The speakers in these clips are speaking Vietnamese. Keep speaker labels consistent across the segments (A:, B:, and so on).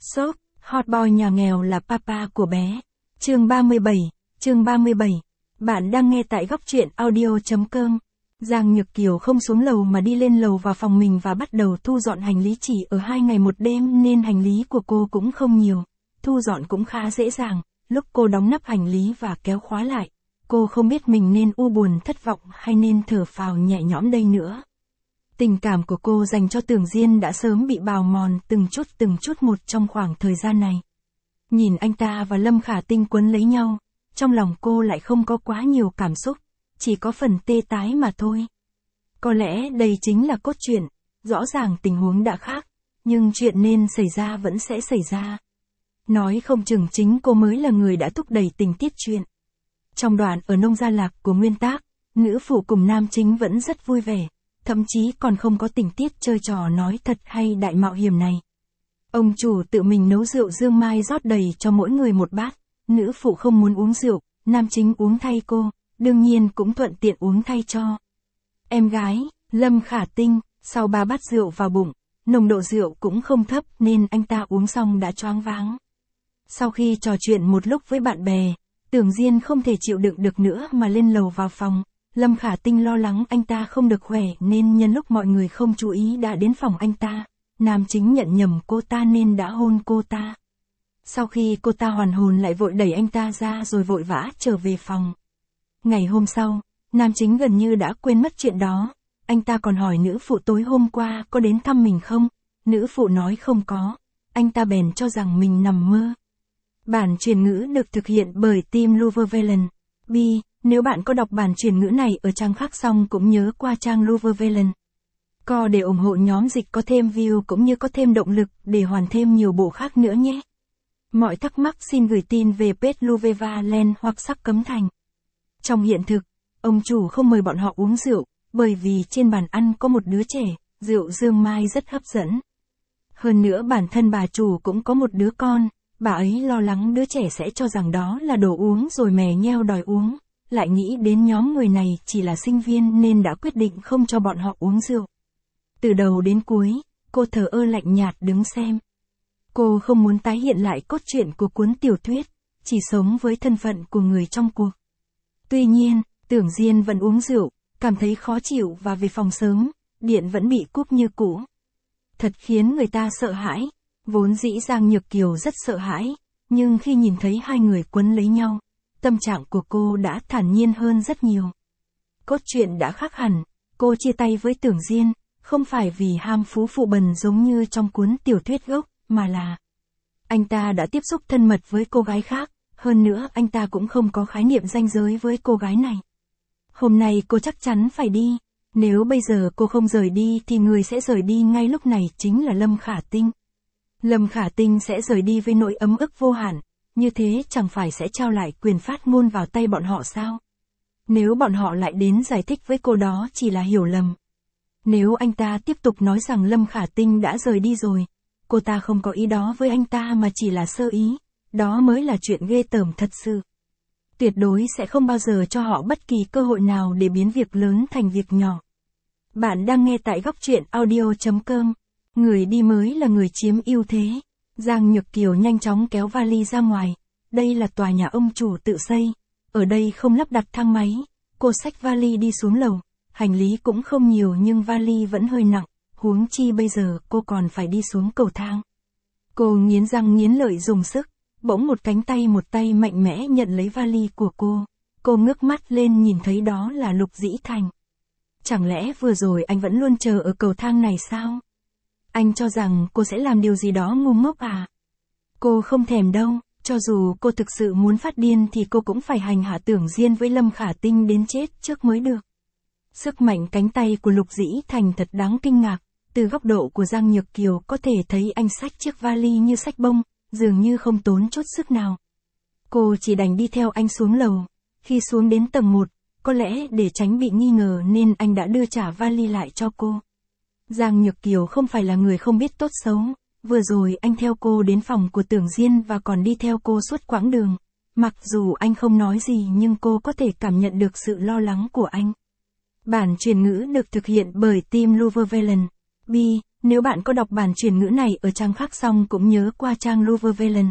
A: Shop, hot boy nhà nghèo là papa của bé. Chương 37. Bạn đang nghe tại góc truyện audio.com. Giang Nhược Kiều không xuống lầu mà đi lên lầu vào phòng mình và bắt đầu thu dọn hành lý. Chỉ ở 2 ngày 1 đêm nên hành lý của cô cũng không nhiều. Thu dọn cũng khá dễ dàng. Lúc cô đóng nắp hành lý và kéo khóa lại, cô không biết mình nên u buồn thất vọng hay nên thở phào nhẹ nhõm đây nữa. Tình cảm của cô dành cho Tưởng Diên đã sớm bị bào mòn từng chút một trong khoảng thời gian này. Nhìn anh ta và Lâm Khả Tinh quấn lấy nhau, trong lòng cô lại không có quá nhiều cảm xúc, chỉ có phần tê tái mà thôi. Có lẽ đây chính là cốt truyện, rõ ràng tình huống đã khác, nhưng chuyện nên xảy ra vẫn sẽ xảy ra. Nói không chừng chính cô mới là người đã thúc đẩy tình tiết chuyện. Trong đoạn ở nông gia lạc của nguyên tác, nữ phụ cùng nam chính vẫn rất vui vẻ, thậm chí còn không có tình tiết chơi trò nói thật hay đại mạo hiểm này. Ông chủ tự mình nấu rượu dương mai rót đầy cho mỗi người một bát, nữ phụ không muốn uống rượu, nam chính uống thay cô, đương nhiên cũng thuận tiện uống thay cho em gái, Lâm Khả Tinh. Sau 3 bát rượu vào bụng, nồng độ rượu cũng không thấp nên anh ta uống xong đã choáng váng. Sau khi trò chuyện một lúc với bạn bè, Tưởng Diên không thể chịu đựng được nữa mà lên lầu vào phòng. Lâm Khả Tinh lo lắng anh ta không được khỏe nên nhân lúc mọi người không chú ý đã đến phòng anh ta. Nam chính nhận nhầm cô ta nên đã hôn cô ta. Sau khi cô ta hoàn hồn lại vội đẩy anh ta ra rồi vội vã trở về phòng. Ngày hôm sau, nam chính gần như đã quên mất chuyện đó. Anh ta còn hỏi nữ phụ tối hôm qua có đến thăm mình không? Nữ phụ nói không có. Anh ta bèn cho rằng mình nằm mơ. Bản truyền ngữ được thực hiện bởi team Luvervelen. Nếu bạn có đọc bản truyền ngữ này ở trang khác xong cũng nhớ qua trang Luvervelen. Co để ủng hộ nhóm dịch có thêm view cũng như có thêm động lực để hoàn thêm nhiều bộ khác nữa nhé. Mọi thắc mắc xin gửi tin về page Luvervelen hoặc Sắc Cấm Thành. Trong hiện thực, ông chủ không mời bọn họ uống rượu, bởi vì trên bàn ăn có một đứa trẻ, rượu dương mai rất hấp dẫn. Hơn nữa bản thân bà chủ cũng có một đứa con, bà ấy lo lắng đứa trẻ sẽ cho rằng đó là đồ uống rồi mè nheo đòi uống, lại nghĩ đến nhóm người này chỉ là sinh viên nên đã quyết định không cho bọn họ uống rượu. Từ đầu đến cuối, cô thờ ơ lạnh nhạt đứng xem. Cô không muốn tái hiện lại cốt truyện của cuốn tiểu thuyết, chỉ sống với thân phận của người trong cuộc. Tuy nhiên, Tưởng Diên vẫn uống rượu, cảm thấy khó chịu và về phòng sớm, điện vẫn bị cúp như cũ. Thật khiến người ta sợ hãi, vốn dĩ Giang Nhược Kiều rất sợ hãi, nhưng khi nhìn thấy hai người quấn lấy nhau, tâm trạng của cô đã thản nhiên hơn rất nhiều. Cốt truyện đã khác hẳn, cô chia tay với Tưởng Diên, không phải vì ham phú phụ bần giống như trong cuốn tiểu thuyết gốc, mà là anh ta đã tiếp xúc thân mật với cô gái khác, hơn nữa anh ta cũng không có khái niệm ranh giới với cô gái này. Hôm nay cô chắc chắn phải đi, nếu bây giờ cô không rời đi thì người sẽ rời đi ngay lúc này chính là Lâm Khả Tinh. Lâm Khả Tinh sẽ rời đi với nỗi ấm ức vô hạn, như thế chẳng phải sẽ trao lại quyền phát ngôn vào tay bọn họ sao? Nếu bọn họ lại đến giải thích với cô đó chỉ là hiểu lầm. Nếu anh ta tiếp tục nói rằng Lâm Khả Tinh đã rời đi rồi, cô ta không có ý đó với anh ta mà chỉ là sơ ý, đó mới là chuyện ghê tởm thật sự. Tuyệt đối sẽ không bao giờ cho họ bất kỳ cơ hội nào để biến việc lớn thành việc nhỏ. Bạn đang nghe tại góc truyện audio.com. Người đi mới là người chiếm ưu thế. Giang Nhược Kiều nhanh chóng kéo vali ra ngoài. Đây là tòa nhà ông chủ tự xây. Ở đây không lắp đặt thang máy. Cô xách vali đi xuống lầu. Hành lý cũng không nhiều nhưng vali vẫn hơi nặng. Huống chi bây giờ cô còn phải đi xuống cầu thang. Cô nghiến răng nghiến lợi dùng sức. Bỗng một tay mạnh mẽ nhận lấy vali của cô. Cô ngước mắt lên nhìn thấy đó là Lục Dĩ Thành. Chẳng lẽ vừa rồi anh vẫn luôn chờ ở cầu thang này sao? Anh cho rằng cô sẽ làm điều gì đó ngu ngốc à? Cô không thèm đâu, cho dù cô thực sự muốn phát điên thì cô cũng phải hành hạ Tưởng Diên với Lâm Khả Tinh đến chết trước mới được. Sức mạnh cánh tay của Lục Dĩ Thành thật đáng kinh ngạc, từ góc độ của Giang Nhược Kiều có thể thấy anh xách chiếc vali như xách bông, dường như không tốn chút sức nào. Cô chỉ đành đi theo anh xuống lầu, khi xuống đến tầng 1, có lẽ để tránh bị nghi ngờ nên anh đã đưa trả vali lại cho cô. Giang Nhược Kiều không phải là người không biết tốt xấu, vừa rồi anh theo cô đến phòng của Tưởng Diên và còn đi theo cô suốt quãng đường. Mặc dù anh không nói gì nhưng cô có thể cảm nhận được sự lo lắng của anh. Bản truyền ngữ được thực hiện bởi team Luvervelen. nếu bạn có đọc bản chuyển ngữ này ở trang khác xong cũng nhớ qua trang Lovervelen.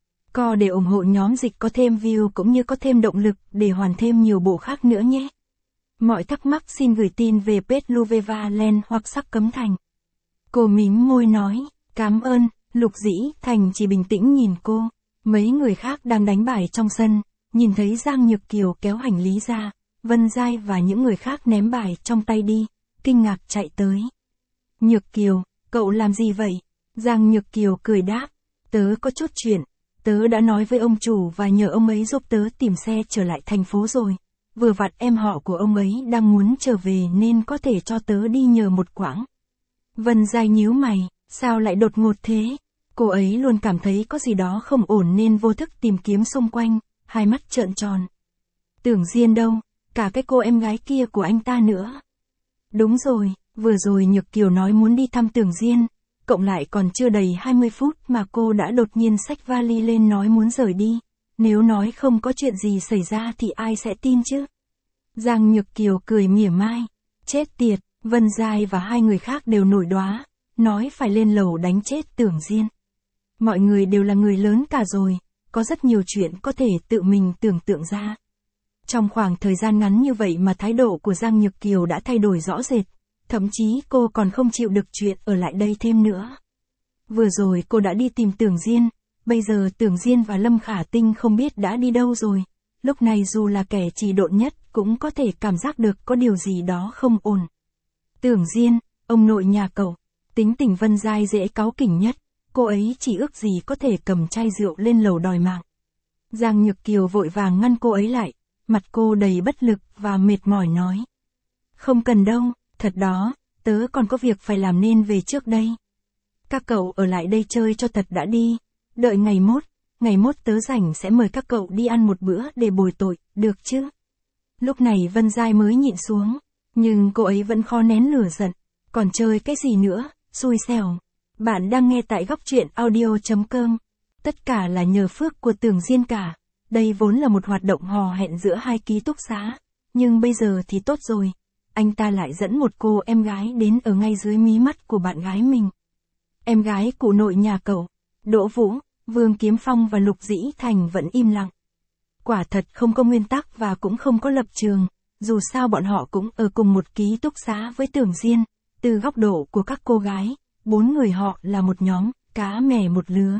A: Co để ủng hộ nhóm dịch có thêm view cũng như có thêm động lực để hoàn thêm nhiều bộ khác nữa nhé. Mọi thắc mắc xin gửi tin về page Lovervelen hoặc Sắc Cấm Thành. Cô mím môi nói, cảm ơn. Lục Dĩ Thành chỉ bình tĩnh nhìn cô. Mấy người khác đang đánh bài trong sân, nhìn thấy Giang Nhược Kiều kéo hành lý ra, Vân Giai và những người khác ném bài trong tay đi, kinh ngạc chạy tới. Nhược Kiều, cậu làm gì vậy? Giang Nhược Kiều cười đáp, tớ có chút chuyện, tớ đã nói với ông chủ và nhờ ông ấy giúp tớ tìm xe trở lại thành phố rồi. Vừa vặn em họ của ông ấy đang muốn trở về nên có thể cho tớ đi nhờ một quãng. Vân Giai nhíu mày, sao lại đột ngột thế? Cô ấy luôn cảm thấy có gì đó không ổn nên vô thức tìm kiếm xung quanh, hai mắt trợn tròn. Tưởng Diên đâu, cả cái cô em gái kia của anh ta nữa. Đúng rồi, vừa rồi Nhược Kiều nói muốn đi thăm Tưởng Diên, cộng lại còn chưa đầy 20 phút mà cô đã đột nhiên xách vali lên nói muốn rời đi. Nếu nói không có chuyện gì xảy ra thì ai sẽ tin chứ? Giang Nhược Kiều cười mỉa mai. Chết tiệt, Vân Giai và hai người khác đều nổi đoá, nói phải lên lầu đánh chết Tưởng Diên. Mọi người đều là người lớn cả rồi, có rất nhiều chuyện có thể tự mình tưởng tượng ra. Trong khoảng thời gian ngắn như vậy mà thái độ của Giang Nhược Kiều đã thay đổi rõ rệt, thậm chí cô còn không chịu được chuyện ở lại đây thêm nữa. Vừa rồi cô đã đi tìm Tưởng Diên, bây giờ Tưởng Diên và Lâm Khả Tinh không biết đã đi đâu rồi. Lúc này dù là kẻ trì độn nhất cũng có thể cảm giác được có điều gì đó không ổn. Tưởng Diên, ông nội nhà cậu, tính tình Vân Giai dễ cáu kỉnh nhất, cô ấy chỉ ước gì có thể cầm chai rượu lên lầu đòi mạng. Giang Nhược Kiều vội vàng ngăn cô ấy lại, mặt cô đầy bất lực và mệt mỏi nói. Không cần đâu, thật đó, tớ còn có việc phải làm nên về trước đây. Các cậu ở lại đây chơi cho thật đã đi, đợi ngày mốt tớ rảnh sẽ mời các cậu đi ăn một bữa để bồi tội, được chứ? Lúc này Vân Giai mới nhịn xuống, nhưng cô ấy vẫn khó nén lửa giận, còn chơi cái gì nữa, xui xẻo. Bạn đang nghe tại góc truyện audio.com. Tất cả là nhờ phước của Tưởng Diên cả. Đây vốn là một hoạt động hò hẹn giữa hai ký túc xá. Nhưng bây giờ thì tốt rồi. Anh ta lại dẫn một cô em gái đến ở ngay dưới mí mắt của bạn gái mình. Em gái cụ nội nhà cậu, Đỗ Vũ, Vương Kiếm Phong và Lục Dĩ Thành vẫn im lặng. Quả thật không có nguyên tắc và cũng không có lập trường. Dù sao bọn họ cũng ở cùng một ký túc xá với Tưởng Diên. Từ góc độ của các cô gái, 4 người họ là một nhóm, cá mè một lứa.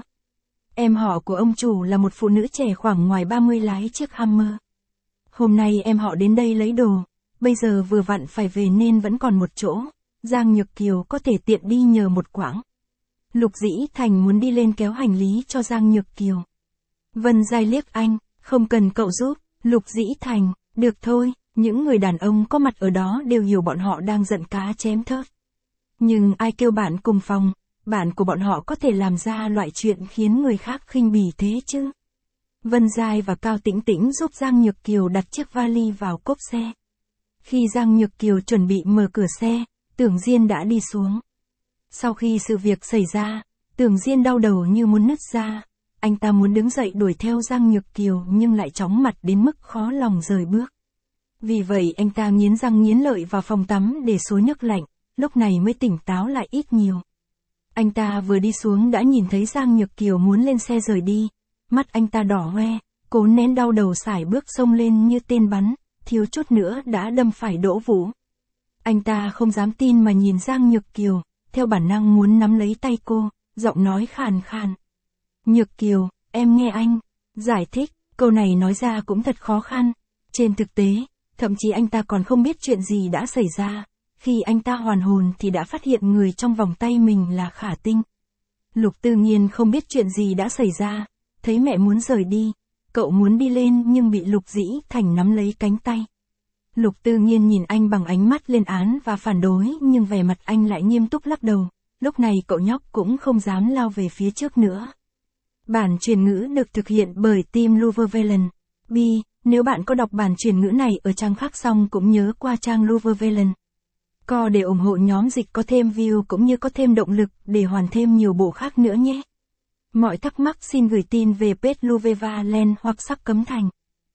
A: Em họ của ông chủ là một phụ nữ trẻ khoảng ngoài 30 lái chiếc Hummer. Hôm nay em họ đến đây lấy đồ, bây giờ vừa vặn phải về nên vẫn còn một chỗ, Giang Nhược Kiều có thể tiện đi nhờ một quãng. Lục Dĩ Thành muốn đi lên kéo hành lý cho Giang Nhược Kiều. Vân Giai liếc anh, không cần cậu giúp, Lục Dĩ Thành, được thôi, những người đàn ông có mặt ở đó đều hiểu bọn họ đang giận cá chém thớt. Nhưng ai kêu bạn cùng phòng, bạn của bọn họ có thể làm ra loại chuyện khiến người khác khinh bỉ thế chứ? Vân Giai và Cao Tĩnh Tĩnh giúp Giang Nhược Kiều đặt chiếc vali vào cốp xe. Khi Giang Nhược Kiều chuẩn bị mở cửa xe, Tưởng Diên đã đi xuống. Sau khi sự việc xảy ra, Tưởng Diên đau đầu như muốn nứt ra. Anh ta muốn đứng dậy đuổi theo Giang Nhược Kiều nhưng lại chóng mặt đến mức khó lòng rời bước. Vì vậy anh ta nghiến răng nghiến lợi vào phòng tắm để xối nước lạnh, lúc này mới tỉnh táo lại ít nhiều. Anh ta vừa đi xuống đã nhìn thấy Giang Nhược Kiều muốn lên xe rời đi. Mắt anh ta đỏ hoe, cố nén đau đầu sải bước xông lên như tên bắn, thiếu chút nữa đã đâm phải Đỗ Vũ. Anh ta không dám tin mà nhìn Giang Nhược Kiều, theo bản năng muốn nắm lấy tay cô, giọng nói khàn khàn. Nhược Kiều, em nghe anh giải thích, câu này nói ra cũng thật khó khăn. Trên thực tế, thậm chí anh ta còn không biết chuyện gì đã xảy ra. Khi anh ta hoàn hồn thì đã phát hiện người trong vòng tay mình là Khả Tinh. Lục Tư Nghiên không biết chuyện gì đã xảy ra, thấy mẹ muốn rời đi, cậu muốn đi lên nhưng bị Lục Dĩ Thành nắm lấy cánh tay. Lục Tư Nghiên nhìn anh bằng ánh mắt lên án và phản đối nhưng vẻ mặt anh lại nghiêm túc lắc đầu, lúc này cậu nhóc cũng không dám lao về phía trước nữa. Bản truyền ngữ được thực hiện bởi team Lovervelen. Nếu bạn có đọc bản truyền ngữ này ở trang khác xong cũng nhớ qua trang Lovervelen. Co để ủng hộ nhóm dịch có thêm view cũng như có thêm động lực để hoàn thêm nhiều bộ khác nữa nhé. Mọi thắc mắc xin gửi tin về page Lovervelen hoặc Sắc Cấm Thành.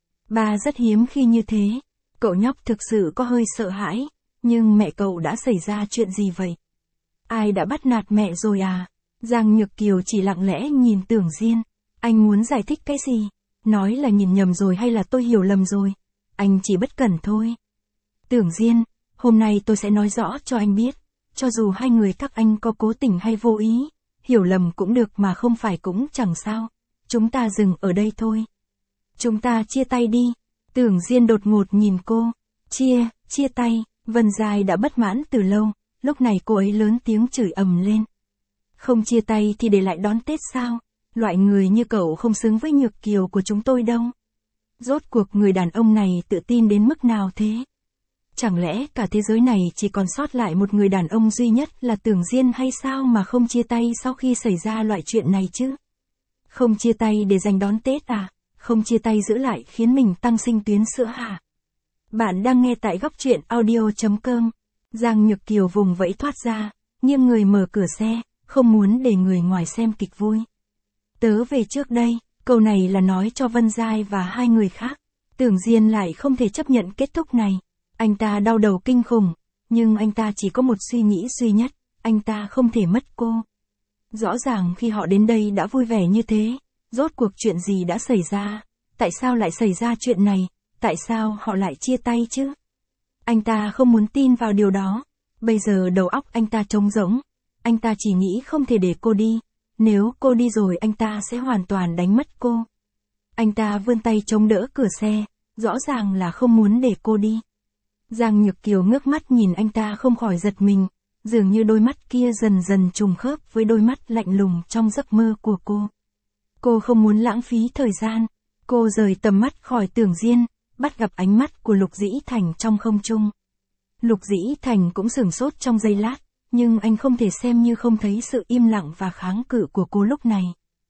A: Ba rất hiếm khi như thế. Cậu nhóc thực sự có hơi sợ hãi, nhưng mẹ cậu đã xảy ra chuyện gì vậy? Ai đã bắt nạt mẹ rồi à? Giang Nhược Kiều chỉ lặng lẽ nhìn Tưởng Diên. Anh muốn giải thích cái gì? Nói là nhìn nhầm rồi hay là tôi hiểu lầm rồi? Anh chỉ bất cẩn thôi. Tưởng Diên, hôm nay tôi sẽ nói rõ cho anh biết. Cho dù hai người các anh có cố tình hay vô ý, hiểu lầm cũng được mà không phải cũng chẳng sao. Chúng ta dừng ở đây thôi. Chúng ta chia tay đi. Tưởng Diên đột ngột nhìn cô. Chia tay. Vân Giai đã bất mãn từ lâu, lúc này cô ấy lớn tiếng chửi ầm lên. Không chia tay thì để lại đón Tết sao? Loại người như cậu không xứng với Nhược Kiều của chúng tôi đâu. Rốt cuộc người đàn ông này tự tin đến mức nào thế? Chẳng lẽ cả thế giới này chỉ còn sót lại một người đàn ông duy nhất là Tưởng Diên hay sao mà không chia tay sau khi xảy ra loại chuyện này chứ? Không chia tay để dành đón Tết à? Không chia tay giữ lại khiến mình tăng sinh tuyến sữa hả? Bạn đang nghe tại góc truyện audio.com. Giang Nhược Kiều vùng vẫy thoát ra, nghiêng người mở cửa xe, không muốn để người ngoài xem kịch vui. Tớ về trước đây, câu này là nói cho Vân Giai và hai người khác. Tưởng Diên lại không thể chấp nhận kết thúc này. Anh ta đau đầu kinh khủng, nhưng anh ta chỉ có một suy nghĩ duy nhất, anh ta không thể mất cô. Rõ ràng khi họ đến đây đã vui vẻ như thế, rốt cuộc chuyện gì đã xảy ra? Tại sao lại xảy ra chuyện này? Tại sao họ lại chia tay chứ? Anh ta không muốn tin vào điều đó. Bây giờ đầu óc anh ta trống rỗng. Anh ta chỉ nghĩ không thể để cô đi. Nếu cô đi rồi anh ta sẽ hoàn toàn đánh mất cô. Anh ta vươn tay chống đỡ cửa xe, rõ ràng là không muốn để cô đi. Giang Nhược Kiều ngước mắt nhìn anh ta không khỏi giật mình, dường như đôi mắt kia dần dần trùng khớp với đôi mắt lạnh lùng trong giấc mơ của cô. Cô không muốn lãng phí thời gian. Cô rời tầm mắt khỏi Tưởng Diên, bắt gặp ánh mắt của Lục Dĩ Thành trong không trung. Lục Dĩ Thành cũng sửng sốt trong giây lát, nhưng anh không thể xem như không thấy sự im lặng và kháng cự của cô lúc này.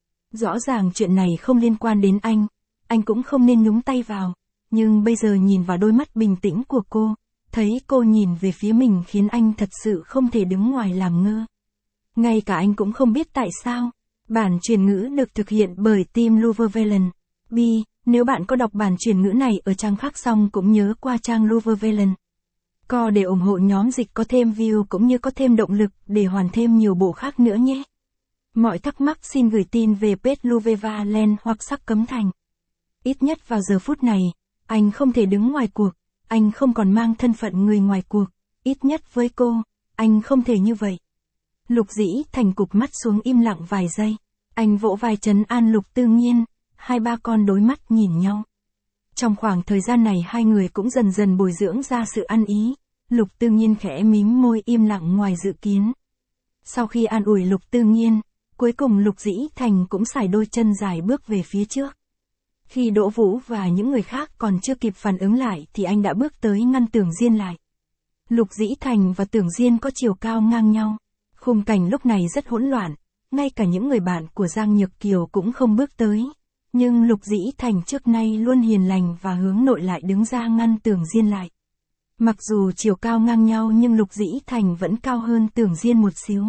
A: Rõ ràng chuyện này không liên quan đến anh cũng không nên nhúng tay vào, nhưng bây giờ nhìn vào đôi mắt bình tĩnh của cô, thấy cô nhìn về phía mình khiến anh thật sự không thể đứng ngoài làm ngơ. Ngay cả anh cũng không biết tại sao. Bản truyền ngữ được thực hiện bởi team Luvervelen. Nếu bạn có đọc bản truyền ngữ này ở trang khác xong cũng nhớ qua trang Luvervelen. Để ủng hộ nhóm dịch có thêm view cũng như có thêm động lực để hoàn thêm nhiều bộ khác nữa nhé. Mọi thắc mắc xin gửi tin về page Luvervelen hoặc Sắc Cấm Thành. Ít nhất vào giờ phút này, anh không thể đứng ngoài cuộc, anh không còn mang thân phận người ngoài cuộc, ít nhất với cô, anh không thể như vậy. Lục Dĩ Thành cụp mắt xuống im lặng vài giây, anh vỗ vai trấn an Lục Tư Nhiên, hai ba con đối mắt nhìn nhau. Trong khoảng thời gian này hai người cũng dần dần bồi dưỡng ra sự ăn ý, Lục Tư Nhiên khẽ mím môi im lặng ngoài dự kiến. Sau khi an ủi Lục Tư Nhiên, cuối cùng Lục Dĩ Thành cũng sải đôi chân dài bước về phía trước. Khi Đỗ Vũ và những người khác còn chưa kịp phản ứng lại thì anh đã bước tới ngăn Tưởng Diên lại. Lục Dĩ Thành và Tưởng Diên có chiều cao ngang nhau. Khung cảnh lúc này rất hỗn loạn, ngay cả những người bạn của Giang Nhược Kiều cũng không bước tới. Nhưng Lục Dĩ Thành trước nay luôn hiền lành và hướng nội lại đứng ra ngăn Tưởng Diên lại. Mặc dù chiều cao ngang nhau nhưng Lục Dĩ Thành vẫn cao hơn Tưởng Diên một xíu.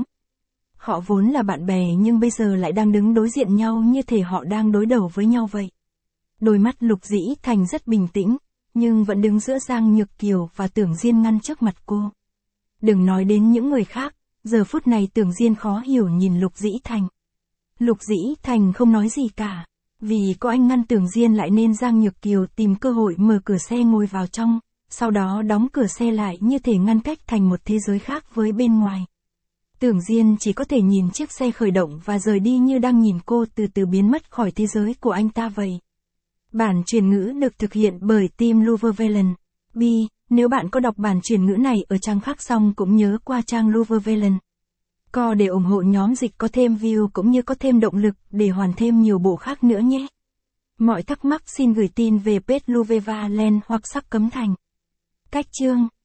A: Họ vốn là bạn bè nhưng bây giờ lại đang đứng đối diện nhau như thể họ đang đối đầu với nhau vậy. Đôi mắt Lục Dĩ Thành rất bình tĩnh, nhưng vẫn đứng giữa Giang Nhược Kiều và Tưởng Diên ngăn trước mặt cô. Đừng nói đến những người khác, giờ phút này Tưởng Diên khó hiểu nhìn Lục Dĩ Thành. Lục Dĩ Thành không nói gì cả. Vì có anh ngăn Tưởng Diên lại nên Giang Nhược Kiều tìm cơ hội mở cửa xe ngồi vào trong, sau đó đóng cửa xe lại như thể ngăn cách thành một thế giới khác với bên ngoài. Tưởng Diên chỉ có thể nhìn chiếc xe khởi động và rời đi như đang nhìn cô từ từ biến mất khỏi thế giới của anh ta vậy. Bản truyền ngữ được thực hiện bởi team Luvervelen. Nếu bạn có đọc bản truyền ngữ này ở trang khác xong cũng nhớ qua trang Luvervelen. Để ủng hộ nhóm dịch có thêm view cũng như có thêm động lực để hoàn thêm nhiều bộ khác nữa nhé. Mọi thắc mắc xin gửi tin về page Luvervelen hoặc Sắc Cấm Thành. Cách chương